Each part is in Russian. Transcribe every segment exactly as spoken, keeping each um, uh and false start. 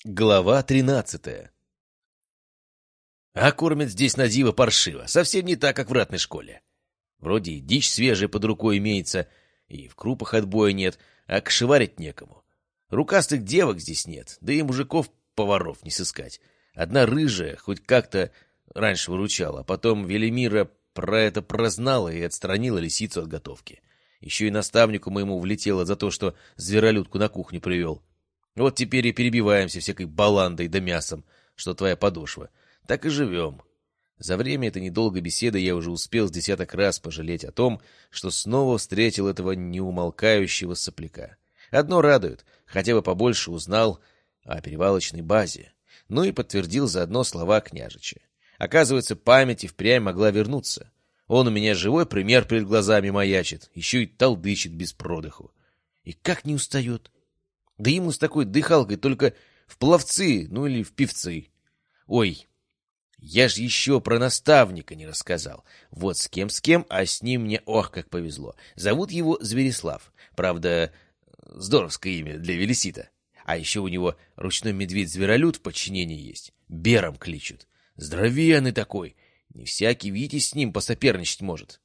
Глава тринадцатая. А кормят здесь на диво паршиво, совсем не так, как в ратной школе. Вроде и дичь свежая под рукой имеется, и в крупах отбоя нет, а кошеварить некому. Рукастых девок здесь нет, да и мужиков-поваров не сыскать. Одна рыжая хоть как-то раньше выручала, а потом Велимира про это прознала и отстранила лисицу от готовки. Еще и наставнику моему влетело за то, что зверолюдку на кухню привел. Вот теперь и перебиваемся всякой баландой да мясом, что твоя подошва. Так и живем. За время этой недолгой беседы я уже успел с десяток раз пожалеть о том, что снова встретил этого неумолкающего сопляка. Одно радует, хотя бы побольше узнал о перевалочной базе, ну и подтвердил заодно слова княжича. Оказывается, память и впрямь могла вернуться. Он у меня живой пример перед глазами маячит, еще и толдычит без продыху. И как не устает. Да ему с такой дыхалкой только в пловцы, ну или в певцы. Ой, я ж еще про наставника не рассказал. Вот с кем с кем, а с ним мне ох как повезло. Зовут его Зверислав. Правда, здоровское имя для Велесита. А еще у него ручной медведь-зверолюд в подчинении есть. Бером кличут. Здоровенный такой. Не всякий Витязь с ним посоперничать может.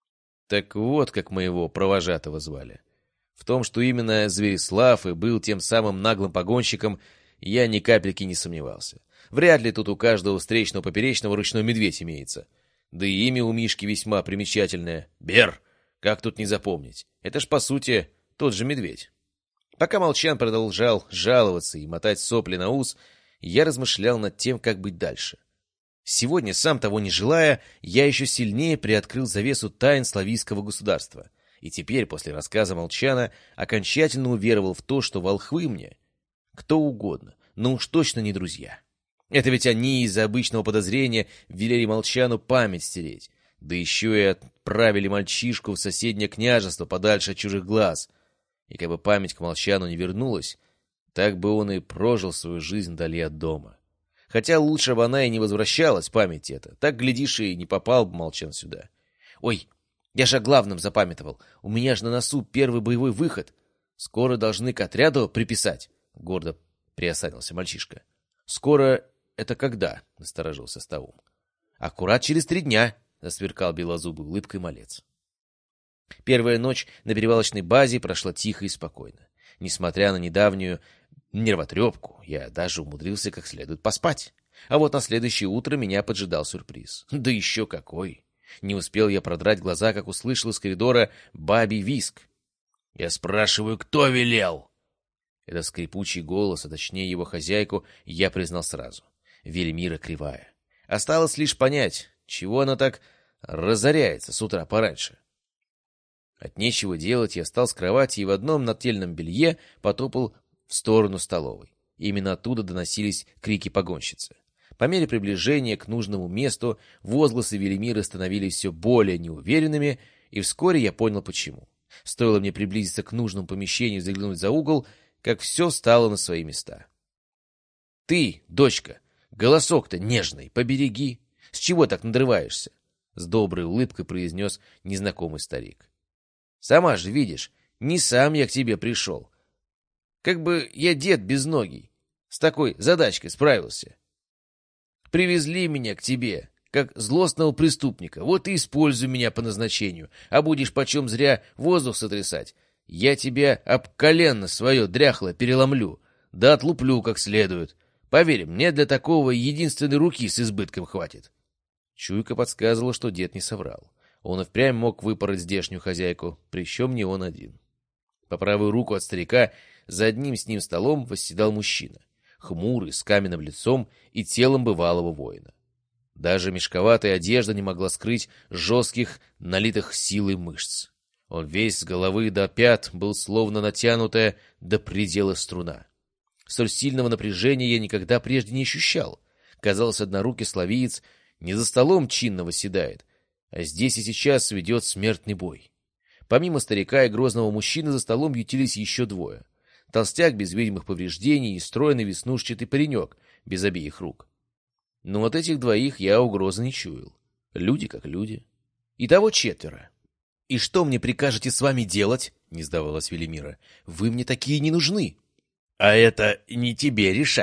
Так вот, как моего провожатого звали. В том, что именно Зверислав и был тем самым наглым погонщиком, я ни капельки не сомневался. Вряд ли тут у каждого встречного поперечного ручной медведь имеется. Да и имя у Мишки весьма примечательное. Бер! Как тут не запомнить? Это ж, по сути, тот же медведь. Пока Молчан продолжал жаловаться и мотать сопли на ус, я размышлял над тем, как быть дальше. Сегодня, сам того не желая, я еще сильнее приоткрыл завесу тайн славийского государства. И теперь, после рассказа Молчана, окончательно уверовал в то, что волхвы мне кто угодно, но уж точно не друзья. Это ведь они из-за обычного подозрения велели Молчану память стереть, да еще и отправили мальчишку в соседнее княжество подальше от чужих глаз. И как бы память к Молчану не вернулась, так бы он и прожил свою жизнь вдали от дома. Хотя лучше бы она и не возвращалась, память эта, так, глядишь, и не попал бы Молчан сюда. Ой, я же о главном запамятовал. У меня же на носу первый боевой выход. Скоро должны к отряду приписать. Гордо приосанился мальчишка. Скоро это когда? Насторожился Ставум. Аккурат через три дня, засверкал белозубой улыбкой малец. Первая ночь на перевалочной базе прошла тихо и спокойно. Несмотря на недавнюю нервотрепку, я даже умудрился как следует поспать. А вот на следующее утро меня поджидал сюрприз. Да еще какой! Не успел я продрать глаза, как услышал из коридора бабий визг. «Я спрашиваю, кто велел?» Это скрипучий голос, а точнее его хозяйку, я признал сразу. Велимира Кривая. Осталось лишь понять, чего она так разоряется с утра пораньше. От нечего делать я встал с кровати и в одном нательном белье потопал в сторону столовой. Именно оттуда доносились крики погонщицы. По мере приближения к нужному месту возгласы Велимиры становились все более неуверенными, и вскоре я понял, почему. Стоило мне приблизиться к нужному помещению и заглянуть за угол, как все встало на свои места. — Ты, дочка, голосок-то нежный, побереги. С чего так надрываешься? — с доброй улыбкой произнес незнакомый старик. — Сама же видишь, не сам я к тебе пришел. Как бы я дед безногий, с такой задачкой справился. Привезли меня к тебе, как злостного преступника, вот и используй меня по назначению, а будешь почем зря воздух сотрясать. Я тебя об колено свое дряхло переломлю, да отлуплю как следует. Поверь, мне для такого единственной руки с избытком хватит. Чуйка подсказывала, что дед не соврал. Он и впрямь мог выпороть здешнюю хозяйку, причем не он один. По правую руку от старика за одним с ним столом восседал мужчина, хмурый, с каменным лицом и телом бывалого воина. Даже мешковатая одежда не могла скрыть жестких, налитых силой мышц. Он весь с головы до пят был словно натянутая до предела струна. Столь сильного напряжения я никогда прежде не ощущал. Казалось, однорукий славиец не за столом чинно восседает, а здесь и сейчас ведет смертный бой. Помимо старика и грозного мужчины за столом ютились еще двое. Толстяк без видимых повреждений и стройный веснушчатый паренек без обеих рук. Но от этих двоих я угрозы не чуял. Люди как люди. Итого четверо. — И что мне прикажете с вами делать? — не сдавалась Велимира. — Вы мне такие не нужны. — А это не тебе решать,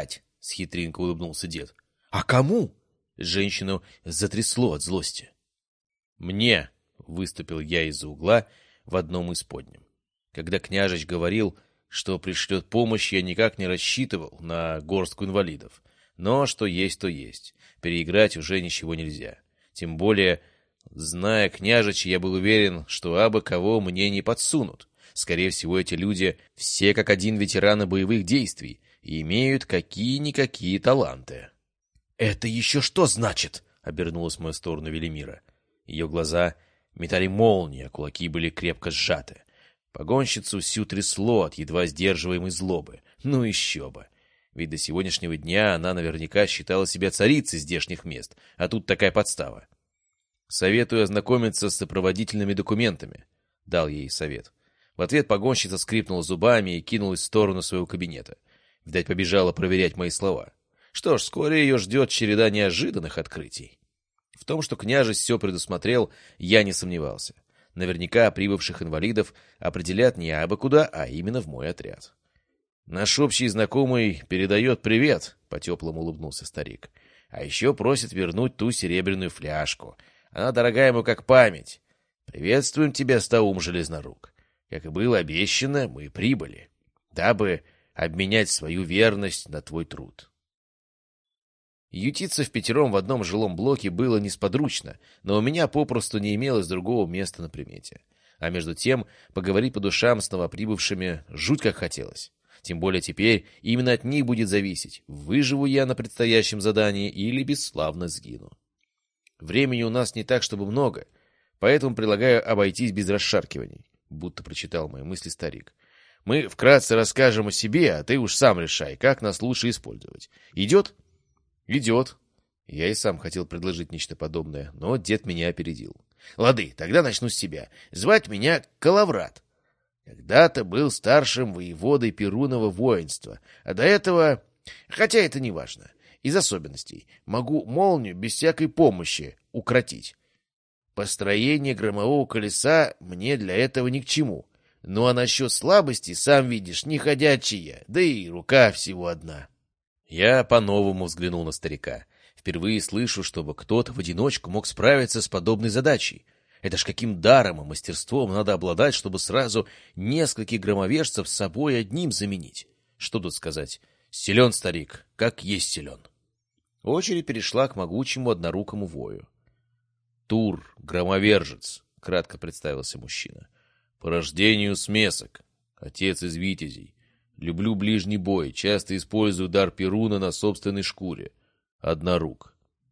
с хитринкой улыбнулся дед. А кому? Женщину затрясло от злости. Мне, выступил я из-за угла в одном из подням. Когда княжич говорил, что пришлет помощь, я никак не рассчитывал на горстку инвалидов. Но что есть, то есть. Переиграть уже ничего нельзя. Тем более, зная княжича, я был уверен, что абы кого мне не подсунут. Скорее всего, эти люди все как один ветераны боевых действий и имеют какие-никакие таланты. «Это еще что значит?» — обернулась в мою сторону Велимира. Ее глаза метали молнии, а кулаки были крепко сжаты. Погонщицу всю трясло от едва сдерживаемой злобы. Ну еще бы! Ведь до сегодняшнего дня она наверняка считала себя царицей здешних мест, а тут такая подстава. «Советую ознакомиться с сопроводительными документами», — дал ей совет. В ответ погонщица скрипнула зубами и кинулась в сторону своего кабинета. Видать, побежала проверять мои слова. Что ж, вскоре ее ждет череда неожиданных открытий. В том, что княжесть все предусмотрел, я не сомневался. Наверняка прибывших инвалидов определят не абы куда, а именно в мой отряд. «Наш общий знакомый передает привет», — по-теплому улыбнулся старик. «А еще просит вернуть ту серебряную фляжку. Она дорогая ему как память. Приветствуем тебя, Стаум Железнорук. Как и было обещано, мы прибыли, дабы обменять свою верность на твой труд». Ютиться впятером в одном жилом блоке было несподручно, но у меня попросту не имелось другого места на примете. А между тем, поговорить по душам с новоприбывшими жуть как хотелось. Тем более теперь именно от них будет зависеть, выживу я на предстоящем задании или бесславно сгину. Времени у нас не так, чтобы много, поэтому предлагаю обойтись без расшаркиваний, будто прочитал мои мысли старик. Мы вкратце расскажем о себе, а ты уж сам решай, как нас лучше использовать. Идет? Идет. Я и сам хотел предложить нечто подобное, но дед меня опередил. Лады, тогда начну с себя. Звать меня Калаврат. Когда-то был старшим воеводой Перунова воинства, а до этого... Хотя это не важно. Из особенностей. Могу молнию без всякой помощи укротить. Построение громового колеса мне для этого ни к чему. Ну а насчет слабости, сам видишь, не ходячая, да и рука всего одна. Я по-новому взглянул на старика. Впервые слышу, чтобы кто-то в одиночку мог справиться с подобной задачей. Это ж каким даром и мастерством надо обладать, чтобы сразу нескольких громовержцев с собой одним заменить. Что тут сказать? Силен старик, как есть силен. Очередь перешла к могучему однорукому вою. Тур, громовержец, кратко представился мужчина. По рождению смесок, отец из витязей. Люблю ближний бой, часто использую дар Перуна на собственной шкуре. Однорук.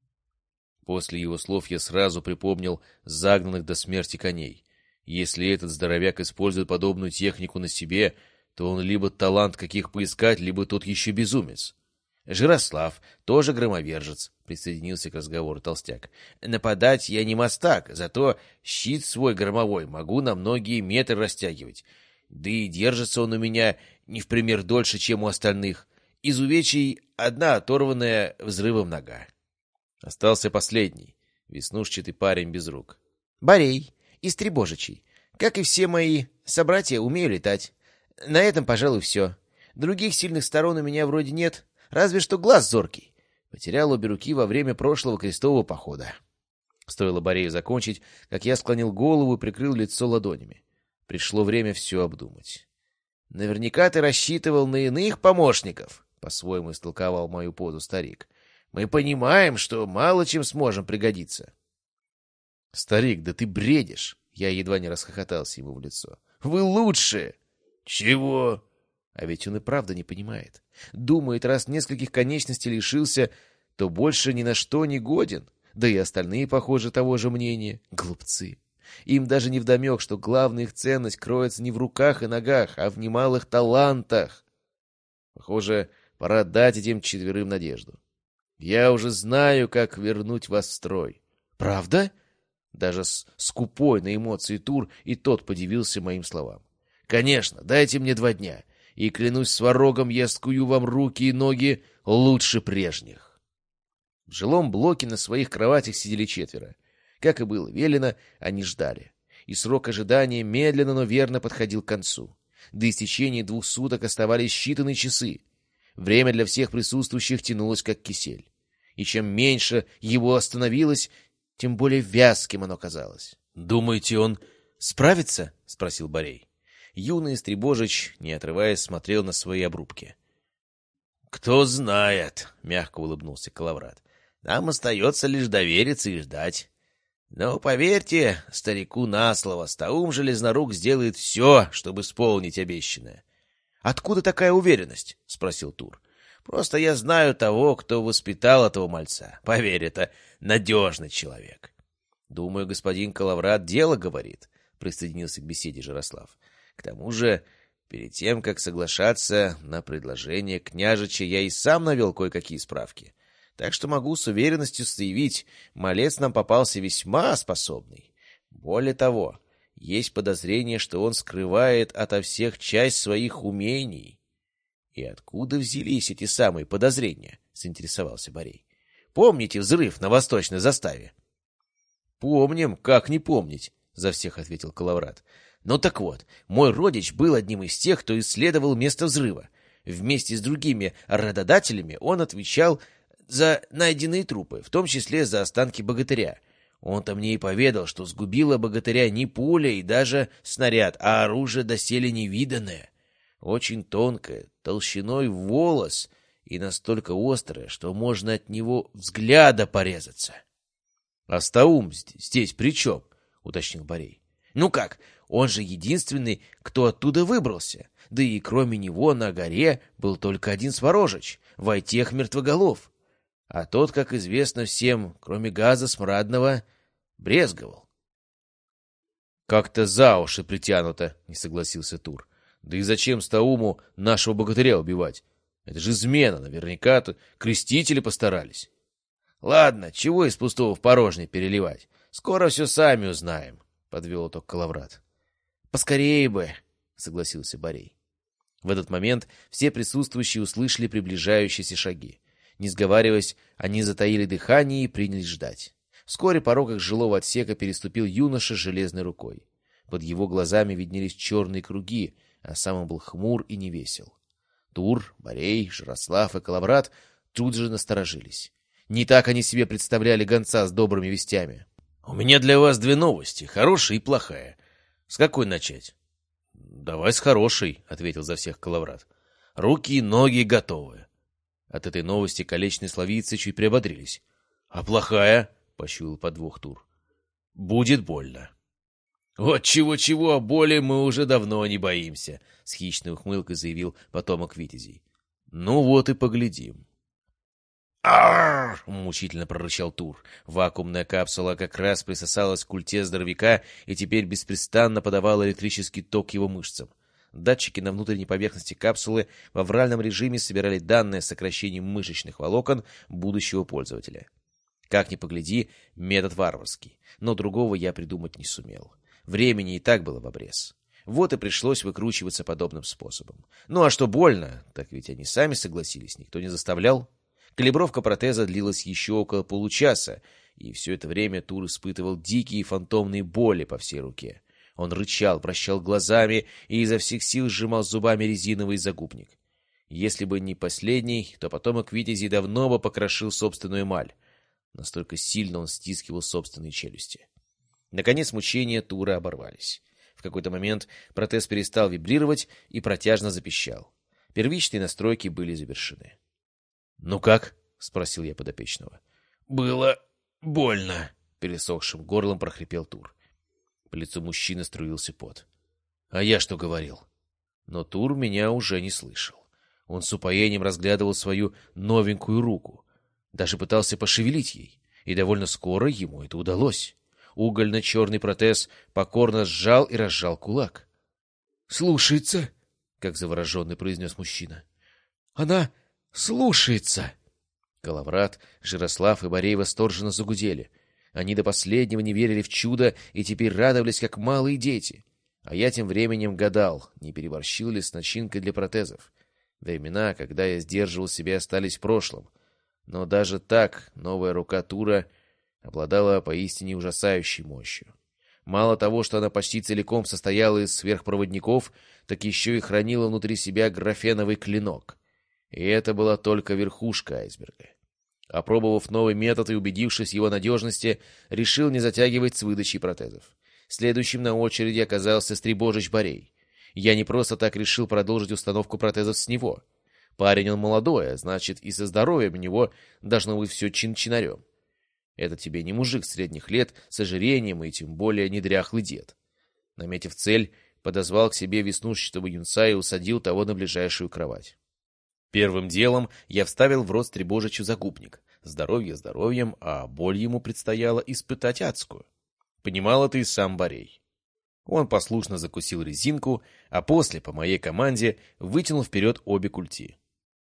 После его слов я сразу припомнил загнанных до смерти коней. Если этот здоровяк использует подобную технику на себе, то он либо талант каких поискать, либо тот еще безумец. Жирослав, тоже громовержец, присоединился к разговору толстяк. Нападать я не мастак, зато щит свой громовой могу на многие метры растягивать. Да и держится он у меня не в пример дольше, чем у остальных. Из увечий одна оторванная взрывом нога. Остался последний, веснушчатый парень без рук. Борей, из Требожичей. Как и все мои собратья, умею летать. На этом, пожалуй, все. Других сильных сторон у меня вроде нет, разве что глаз зоркий. Потерял обе руки во время прошлого крестового похода. Стоило Борею закончить, как я склонил голову и прикрыл лицо ладонями. Пришло время все обдумать. «Наверняка ты рассчитывал на иных помощников», — по-своему истолковал мою позу старик. «Мы понимаем, что мало чем сможем пригодиться». «Старик, да ты бредишь!» Я едва не расхохотался ему в лицо. «Вы лучшие!» «Чего?» А ведь он и правда не понимает. Думает, раз нескольких конечностей лишился, то больше ни на что не годен. Да и остальные, похоже, того же мнения. Глупцы. Им даже невдомек, что главная их ценность кроется не в руках и ногах, а в немалых талантах. Похоже, пора дать этим четверым надежду. Я уже знаю, как вернуть вас в строй. Правда? Даже с скупой на эмоции Тур и тот подивился моим словам. Конечно, дайте мне два дня, и, клянусь сварогом, я скую вам руки и ноги лучше прежних. В жилом блоке на своих кроватях сидели четверо. Как и было велено, они ждали. И срок ожидания медленно, но верно подходил к концу. До истечения двух суток оставались считанные часы. Время для всех присутствующих тянулось, как кисель. И чем меньше его остановилось, тем более вязким оно казалось. — Думаете, он справится? — спросил Борей. Юный Стребожич, не отрываясь, смотрел на свои обрубки. — Кто знает, — мягко улыбнулся Калаврат. — Нам остается лишь довериться и ждать. Но поверьте старику на слово, Стаум Железнорук сделает все, чтобы исполнить обещанное. — Откуда такая уверенность? — спросил Тур. — Просто я знаю того, кто воспитал этого мальца. Поверь, это надежный человек. — Думаю, господин Калаврат дело говорит, — присоединился к беседе Жарослав. — К тому же, перед тем, как соглашаться на предложение княжича, я и сам навел кое-какие справки. Так что могу с уверенностью заявить, малец нам попался весьма способный. Более того, есть подозрение, что он скрывает ото всех часть своих умений. — И откуда взялись эти самые подозрения? — заинтересовался Борей. — Помните взрыв на восточной заставе? — Помним, как не помнить, — за всех ответил Калаврат. — Ну так вот, мой родич был одним из тех, кто исследовал место взрыва. Вместе с другими работодателями он отвечал за найденные трупы, в том числе за останки богатыря. Он-то мне и поведал, что сгубило богатыря не пуля и даже снаряд, а оружие доселе невиданное. Очень тонкое, толщиной в волос и настолько острое, что можно от него взгляда порезаться. — А Стаум здесь при чем? — уточнил Борей. — Ну как, он же единственный, кто оттуда выбрался. Да и кроме него на горе был только один Сворожич, Войтех Мертвоголов. А тот, как известно всем, кроме газа смрадного, брезговал. — Как-то за уши притянуто, — не согласился Тур. — Да и зачем Стауму нашего богатыря убивать? Это же измена, наверняка-то крестители постарались. — Ладно, чего из пустого в порожнее переливать? Скоро все сами узнаем, — подвел итог Калаврат. — Поскорее бы, — согласился Борей. В этот момент все присутствующие услышали приближающиеся шаги. Не сговариваясь, они затаили дыхание и принялись ждать. Вскоре порог их жилого отсека переступил юноша с железной рукой. Под его глазами виднелись черные круги, а сам он был хмур и невесел. Тур, Борей, Жарослав и Калаврат тут же насторожились. Не так они себе представляли гонца с добрыми вестями. — У меня для вас две новости, хорошая и плохая. С какой начать? — Давай с хорошей, — ответил за всех Калаврат. — Руки и ноги готовы. От этой новости колечные словицы чуть приободрились. — А плохая? — почуял подвох Тур. — Будет больно. — Вот чего-чего, а боли мы уже давно не боимся, — с хищной ухмылкой заявил потомок витязей. — Ну вот и поглядим. «Арррр!» — мучительно прорычал Тур. Вакуумная капсула как раз присосалась к культе здоровяка и теперь беспрестанно подавала электрический ток его мышцам. Датчики на внутренней поверхности капсулы в авральном режиме собирали данные о сокращении мышечных волокон будущего пользователя. Как ни погляди, метод варварский, но другого я придумать не сумел. Времени и так было в обрез. Вот и пришлось выкручиваться подобным способом. Ну а что больно, так ведь они сами согласились, никто не заставлял. Калибровка протеза длилась еще около получаса, и все это время Тур испытывал дикие фантомные боли по всей руке. Он рычал, вращал глазами и изо всех сил сжимал зубами резиновый загубник. Если бы не последний, то потомок витязей давно бы покрошил собственную эмаль. Настолько сильно он стискивал собственные челюсти. Наконец мучения Тура оборвались. В какой-то момент протез перестал вибрировать и протяжно запищал. Первичные настройки были завершены. — Ну как? — спросил я подопечного. — Было больно, — пересохшим горлом прохрипел Тур. По лицу мужчины струился пот. — А я что говорил? Но Тур меня уже не слышал. Он с упоением разглядывал свою новенькую руку. Даже пытался пошевелить ей, и довольно скоро ему это удалось. Угольно-черный протез покорно сжал и разжал кулак. — Слушается, — как завороженный произнес мужчина. — Она слушается. Калаврат, Жарослав и Борей восторженно загудели. Они до последнего не верили в чудо и теперь радовались, как малые дети. А я тем временем гадал, не переборщил ли с начинкой для протезов. Времена, когда я сдерживал себя, остались в прошлом. Но даже так новая рука Тура обладала поистине ужасающей мощью. Мало того, что она почти целиком состояла из сверхпроводников, так еще и хранила внутри себя графеновый клинок. И это была только верхушка айсберга. Опробовав новый метод и убедившись в его надежности, решил не затягивать с выдачей протезов. Следующим на очереди оказался Стребожич Борей. Я не просто так решил продолжить установку протезов с него. Парень он молодой, а значит, и со здоровьем у него должно быть все чин-чинарем. Это тебе не мужик средних лет с ожирением и тем более не дряхлый дед. Наметив цель, подозвал к себе веснушчатого юнца и усадил того на ближайшую кровать. Первым делом я вставил в рот Стребожичу загубник. Здоровье здоровьем, а боль ему предстояло испытать адскую. Понимал это и сам Борей. Он послушно закусил резинку, а после, по моей команде, вытянул вперед обе культи.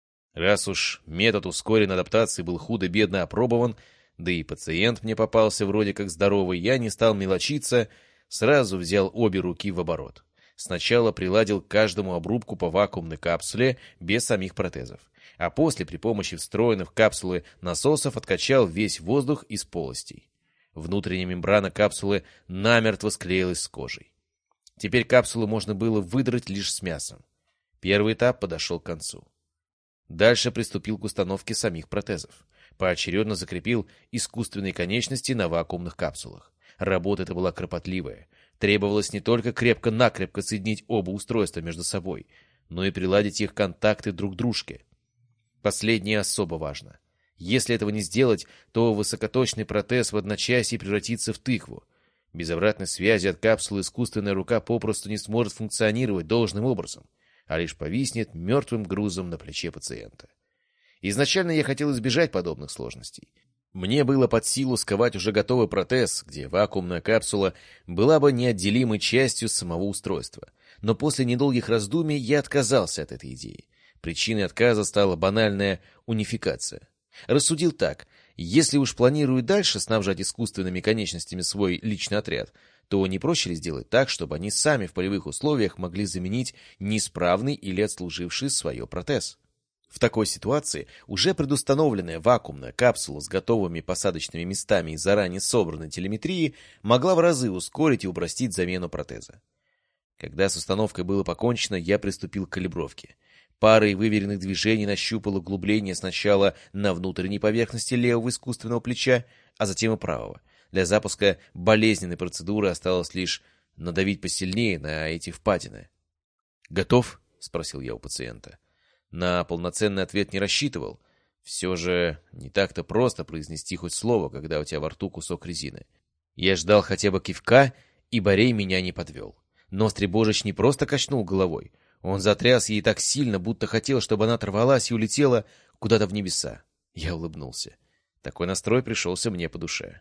Раз уж метод ускоренной адаптации был худо-бедно опробован, да и пациент мне попался вроде как здоровый, я не стал мелочиться, сразу взял обе руки в оборот. Сначала приладил к каждому обрубку по вакуумной капсуле без самих протезов, а после при помощи встроенных в капсулы насосов откачал весь воздух из полостей. Внутренняя мембрана капсулы намертво склеилась с кожей. Теперь капсулу можно было выдрать лишь с мясом. Первый этап подошел к концу. Дальше приступил к установке самих протезов. Поочередно закрепил искусственные конечности на вакуумных капсулах. Работа эта была кропотливая. Требовалось не только крепко-накрепко соединить оба устройства между собой, но и приладить их контакты друг к дружке. Последнее особо важно. Если этого не сделать, то высокоточный протез в одночасье превратится в тыкву. Без обратной связи от капсулы искусственная рука попросту не сможет функционировать должным образом, а лишь повиснет мертвым грузом на плече пациента. Изначально я хотел избежать подобных сложностей. Мне было под силу сковать уже готовый протез, где вакуумная капсула была бы неотделимой частью самого устройства. Но после недолгих раздумий я отказался от этой идеи. Причиной отказа стала банальная унификация. Рассудил так: если уж планирую дальше снабжать искусственными конечностями свой личный отряд, то не проще ли сделать так, чтобы они сами в полевых условиях могли заменить неисправный или отслуживший свое протез? В такой ситуации уже предустановленная вакуумная капсула с готовыми посадочными местами и заранее собранной телеметрией могла в разы ускорить и упростить замену протеза. Когда с установкой было покончено, я приступил к калибровке. Парой выверенных движений нащупал углубление сначала на внутренней поверхности левого искусственного плеча, а затем и правого. Для запуска болезненной процедуры осталось лишь надавить посильнее на эти впадины. «Готов?» — спросил я у пациента. На полноценный ответ не рассчитывал. Все же не так-то просто произнести хоть слово, когда у тебя во рту кусок резины. Я ждал хотя бы кивка, и Борей меня не подвел. Но Стребожич не просто качнул головой. Он затряс ей так сильно, будто хотел, чтобы она оторвалась и улетела куда-то в небеса. Я улыбнулся. Такой настрой пришелся мне по душе.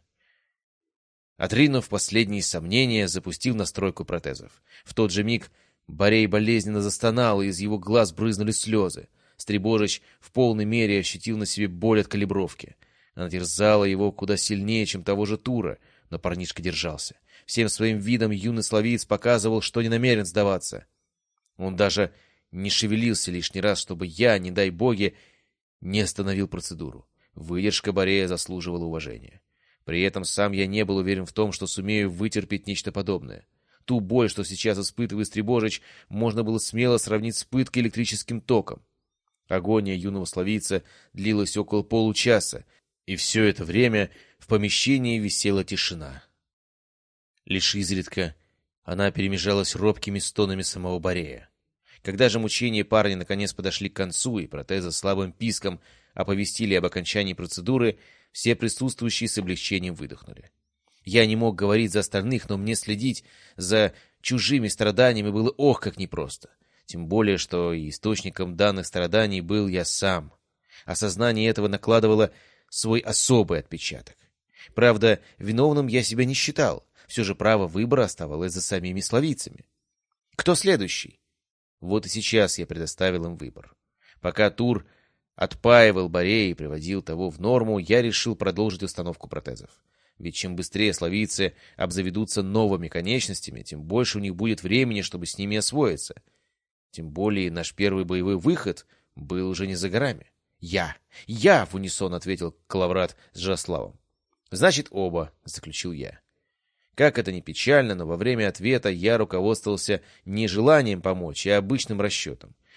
Отринув последние сомнения, запустил настройку протезов. В тот же миг Борей болезненно застонал, и из его глаз брызнули слезы. Стребожич в полной мере ощутил на себе боль от калибровки. Она терзала его куда сильнее, чем того же Тура, но парнишка держался. Всем своим видом юный словиец показывал, что не намерен сдаваться. Он даже не шевелился лишний раз, чтобы я, не дай боги, не остановил процедуру. Выдержка Борея заслуживала уважения. При этом сам я не был уверен в том, что сумею вытерпеть нечто подобное. Ту боль, что сейчас испытывает Стребожич, можно было смело сравнить с пыткой электрическим током. Агония юного словийца длилась около получаса, и все это время в помещении висела тишина. Лишь изредка она перемежалась робкими стонами самого Борея. Когда же мучения парня наконец подошли к концу, и протезы слабым писком оповестили об окончании процедуры, все присутствующие с облегчением выдохнули. Я не мог говорить за остальных, но мне следить за чужими страданиями было ох как непросто. Тем более, что и источником данных страданий был я сам. Осознание этого накладывало свой особый отпечаток. Правда, виновным я себя не считал. Все же право выбора оставалось за самими словийцами. Кто следующий? Вот и сейчас я предоставил им выбор. Пока Тур отпаивал Борея и приводил того в норму, я решил продолжить установку протезов. Ведь чем быстрее словийцы обзаведутся новыми конечностями, тем больше у них будет времени, чтобы с ними освоиться. Тем более наш первый боевой выход был уже не за горами. «Я! Я!» — в унисон ответил Калаврат с Жаславом. «Значит, оба», — заключил я. Как это ни печально, но во время ответа я руководствовался не желанием помочь, а обычным расчетом.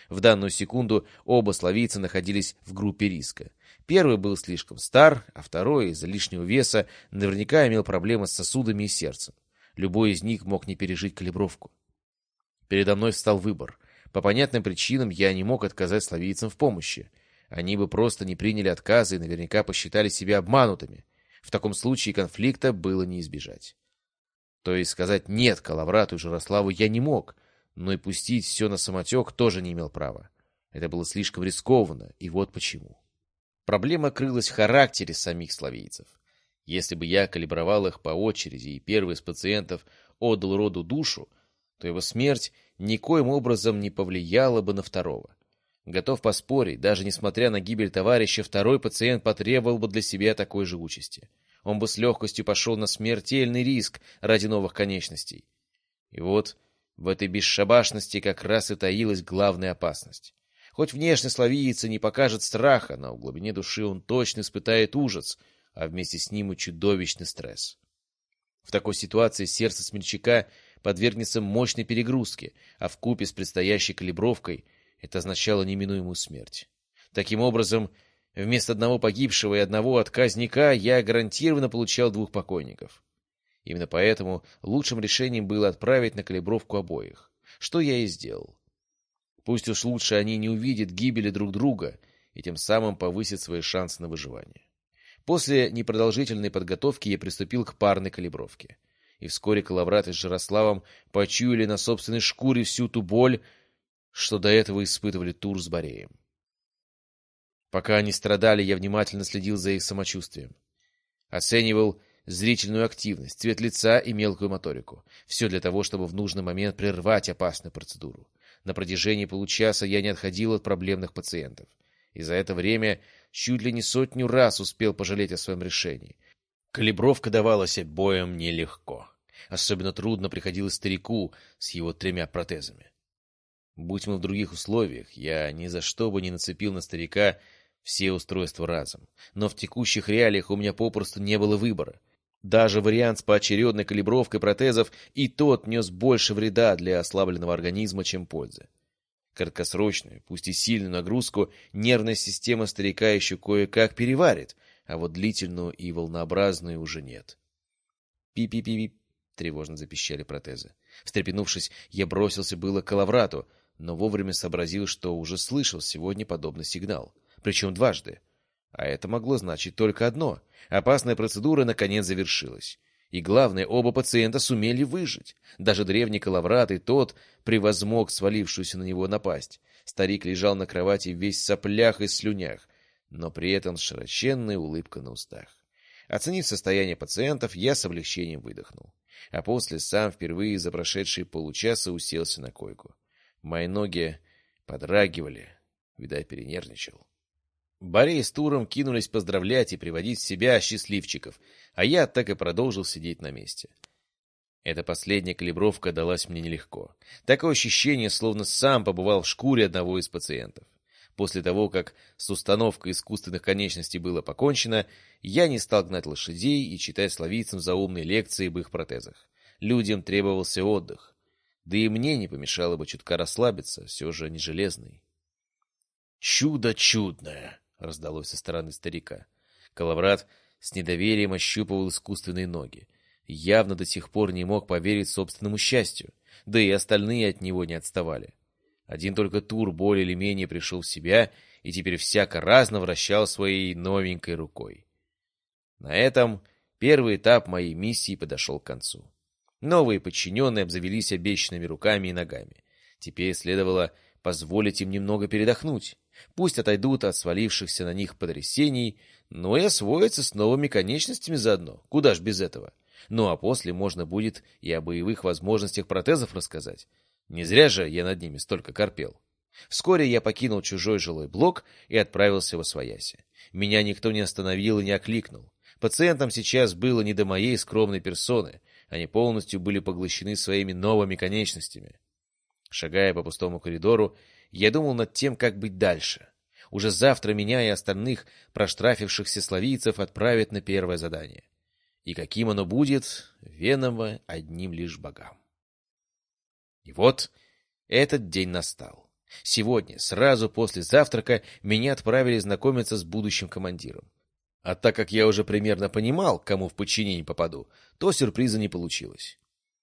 В данную секунду оба славийца находились в группе риска. Первый был слишком стар, а второй, из-за лишнего веса, наверняка имел проблемы с сосудами и сердцем. Любой из них мог не пережить калибровку. Передо мной встал выбор. По понятным причинам я не мог отказать славийцам в помощи. Они бы просто не приняли отказа и наверняка посчитали себя обманутыми. В таком случае конфликта было не избежать. То есть сказать «нет» Калаврату и Жарославу я не мог, но и пустить все на самотек тоже не имел права. Это было слишком рискованно, и вот почему. Проблема крылась в характере самих славийцев. Если бы я калибровал их по очереди, и первый из пациентов отдал роду душу, то его смерть никоим образом не повлияла бы на второго. Готов поспорить, даже несмотря на гибель товарища, второй пациент потребовал бы для себя такой же участи. Он бы с легкостью пошел на смертельный риск ради новых конечностей. И вот в этой бесшабашности как раз и таилась главная опасность. Хоть внешне славиец и не покажет страха, но в глубине души он точно испытает ужас, а вместе с ним и чудовищный стресс. В такой ситуации сердце смельчака подвергнется мощной перегрузке, а вкупе с предстоящей калибровкой это означало неминуемую смерть. Таким образом, вместо одного погибшего и одного отказника я гарантированно получал двух покойников. Именно поэтому лучшим решением было отправить на калибровку обоих, что я и сделал. Пусть уж лучше они не увидят гибели друг друга и тем самым повысят свои шансы на выживание. После непродолжительной подготовки я приступил к парной калибровке. И вскоре Калаврат с Жарославом почуяли на собственной шкуре всю ту боль, что до этого испытывали Тур с Бореем. Пока они страдали, я внимательно следил за их самочувствием. Оценивал зрительную активность, цвет лица и мелкую моторику. Все для того, чтобы в нужный момент прервать опасную процедуру. На протяжении получаса я не отходил от проблемных пациентов. И за это время чуть ли не сотню раз успел пожалеть о своем решении. Калибровка давалась обоим нелегко. Особенно трудно приходилось старику с его тремя протезами. Будь мы в других условиях, я ни за что бы не нацепил на старика все устройства разом. Но в текущих реалиях у меня попросту не было выбора. Даже вариант с поочередной калибровкой протезов и тот нес больше вреда для ослабленного организма, чем пользы. Краткосрочную, пусть и сильную нагрузку нервная система старика еще кое-как переварит, а вот длительную и волнообразную уже нет. «Пи-пи-пи-пи», — тревожно запищали протезы. Встрепенувшись, я бросился было к Калаврату, но вовремя сообразил, что уже слышал сегодня подобный сигнал, причем дважды. А это могло значить только одно — опасная процедура наконец завершилась. И главное, оба пациента сумели выжить. Даже древний Калаврат и тот превозмог свалившуюся на него напасть. Старик лежал на кровати весь в соплях и слюнях, но при этом с широченной улыбкой на устах. Оценив состояние пациентов, я с облегчением выдохнул. А после сам впервые за прошедшие полчаса уселся на койку. Мои ноги подрагивали, видать, перенервничал. Борей с Туром кинулись поздравлять и приводить в себя счастливчиков, а я так и продолжил сидеть на месте. Эта последняя калибровка далась мне нелегко. Такое ощущение, словно сам побывал в шкуре одного из пациентов. После того, как с установкой искусственных конечностей было покончено, я не стал гнать лошадей и читать славийцам заумные лекции об их протезах. Людям требовался отдых. Да и мне не помешало бы чутка расслабиться, все же не железный. «Чудо чудное!» — раздалось со стороны старика. Калаврат с недоверием ощупывал искусственные ноги. Явно до сих пор не мог поверить собственному счастью, да и остальные от него не отставали. Один только Тур более или менее пришел в себя и теперь всяко-разно вращал своей новенькой рукой. На этом первый этап моей миссии подошел к концу. Новые подчиненные обзавелись обещанными руками и ногами. Теперь следовало позволить им немного передохнуть. Пусть отойдут от свалившихся на них потрясений, но и освоиться с новыми конечностями заодно. Куда ж без этого? Ну а после можно будет и о боевых возможностях протезов рассказать. Не зря же я над ними столько корпел. Вскоре я покинул чужой жилой блок и отправился восвояси. Меня никто не остановил и не окликнул. Пациентам сейчас было не до моей скромной персоны. Они полностью были поглощены своими новыми конечностями. Шагая по пустому коридору, я думал над тем, как быть дальше. Уже завтра меня и остальных проштрафившихся славийцев отправят на первое задание. И каким оно будет, ведомо одним лишь богам. И вот этот день настал. Сегодня, сразу после завтрака, меня отправили знакомиться с будущим командиром. А так как я уже примерно понимал, кому в подчинение попаду, то сюрприза не получилось.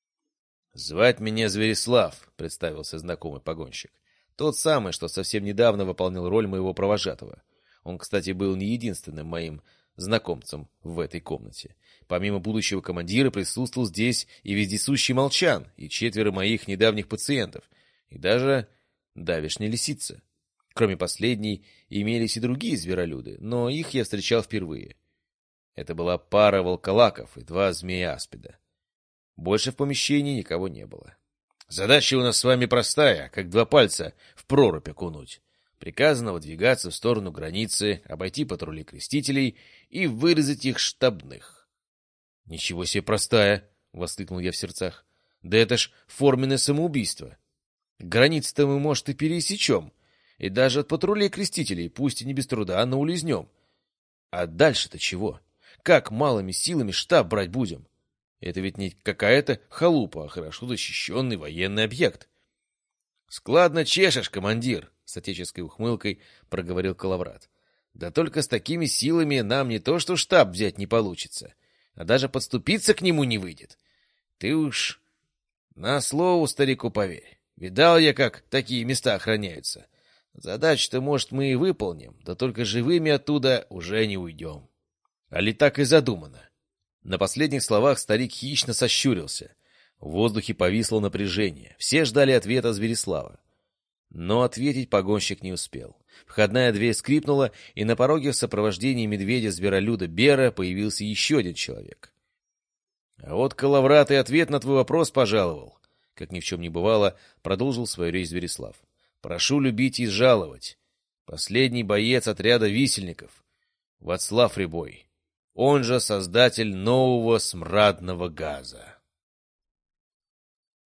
«Звать меня Зверислав», — представился знакомый погонщик. Тот самый, что совсем недавно выполнял роль моего провожатого. Он, кстати, был не единственным моим знакомцем в этой комнате. Помимо будущего командира присутствовал здесь и вездесущий Молчан, и четверо моих недавних пациентов, и даже давешняя лисица. Кроме последней, имелись и другие зверолюды, но их я встречал впервые. Это была пара волколаков и два змея-аспида. Больше в помещении никого не было. Задача у нас с вами простая, как два пальца в прорубь окунуть. Приказано выдвигаться в сторону границы, обойти патрули крестителей и вырезать их штабных. — Ничего себе простая! — воскликнул я в сердцах. — Да это ж форменное самоубийство. Границы-то мы, может, и пересечем, и даже от патрулей крестителей, пусть и не без труда, но улизнем. А дальше-то чего? Как малыми силами штаб брать будем? Это ведь не какая-то халупа, а хорошо защищенный военный объект. — Складно чешешь, командир, — с отеческой ухмылкой проговорил Калаврат. — Да только с такими силами нам не то что штаб взять не получится, а даже подступиться к нему не выйдет. Ты уж на слово старику поверь. Видал я, как такие места охраняются. Задачу-то, может, мы и выполним, да только живыми оттуда уже не уйдем. А ли так и задумано? На последних словах старик хищно сощурился. В воздухе повисло напряжение. Все ждали ответа Зверислава. Но ответить погонщик не успел. Входная дверь скрипнула, и на пороге в сопровождении медведя-зверолюда Бера появился еще один человек. — А вот Калаврат и ответ на твой вопрос пожаловал. Как ни в чем не бывало, продолжил свою речь Зверислав. — Прошу любить и жаловать. Последний боец отряда висельников. Вацлав Рябой. Он же создатель нового смрадного газа.